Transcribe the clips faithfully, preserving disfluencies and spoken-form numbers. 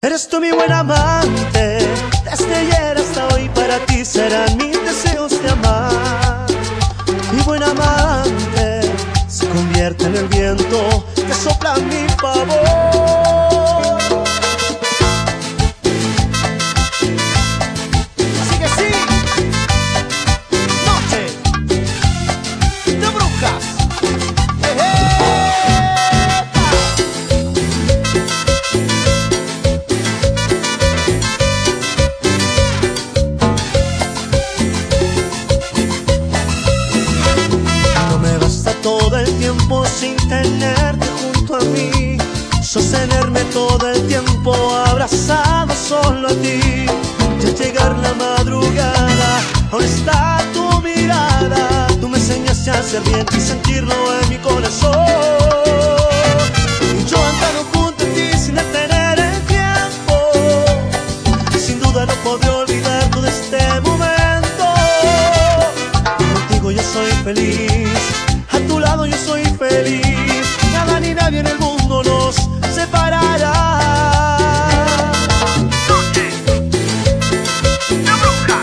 Eres tú mi buen amante, desde ayer hasta hoy para ti serán mis deseos de amar. Mi buen amante se convierte en el viento que sopla a mi favor. Así que sí, noche de brujas. Todo el tiempo sin tenerte junto a mí, sostenerme todo el tiempo abrazado solo a ti. Ya llegar la madrugada, aún está tu mirada. Tú me enseñaste a hacer bien y sentirlo en mi corazón. Y yo andando junto a ti sin detener el tiempo. Sin duda no podré olvidar todo este momento. Contigo yo soy feliz, a tu lado yo soy feliz. Nada ni nadie en el mundo nos separará. Noche de brujas.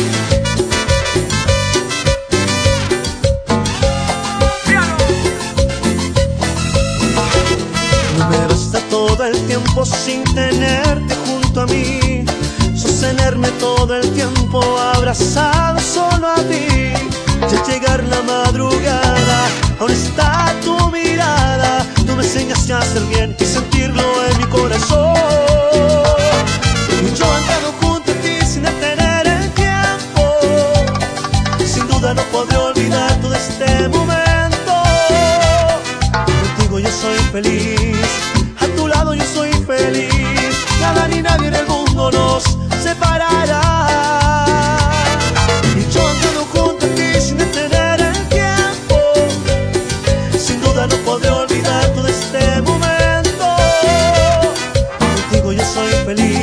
No me basta todo el tiempo sin tenerte junto a mí, sostenerme todo el tiempo abrazado solo a ti. Ya llegar la madrugada, aún está tu mirada. Tú me enseñaste a hacer bien y sentirlo en mi corazón. Y yo andando junto a ti sin detener el tiempo. Sin duda no podré olvidar todo este momento. Contigo yo soy feliz, a tu lado yo soy feliz. Nada ni nadie en el mundo nos separará. Y yo andando junto a ti sin detener el tiempo. Sin duda no podré olvidar todo este momento. Contigo yo soy feliz.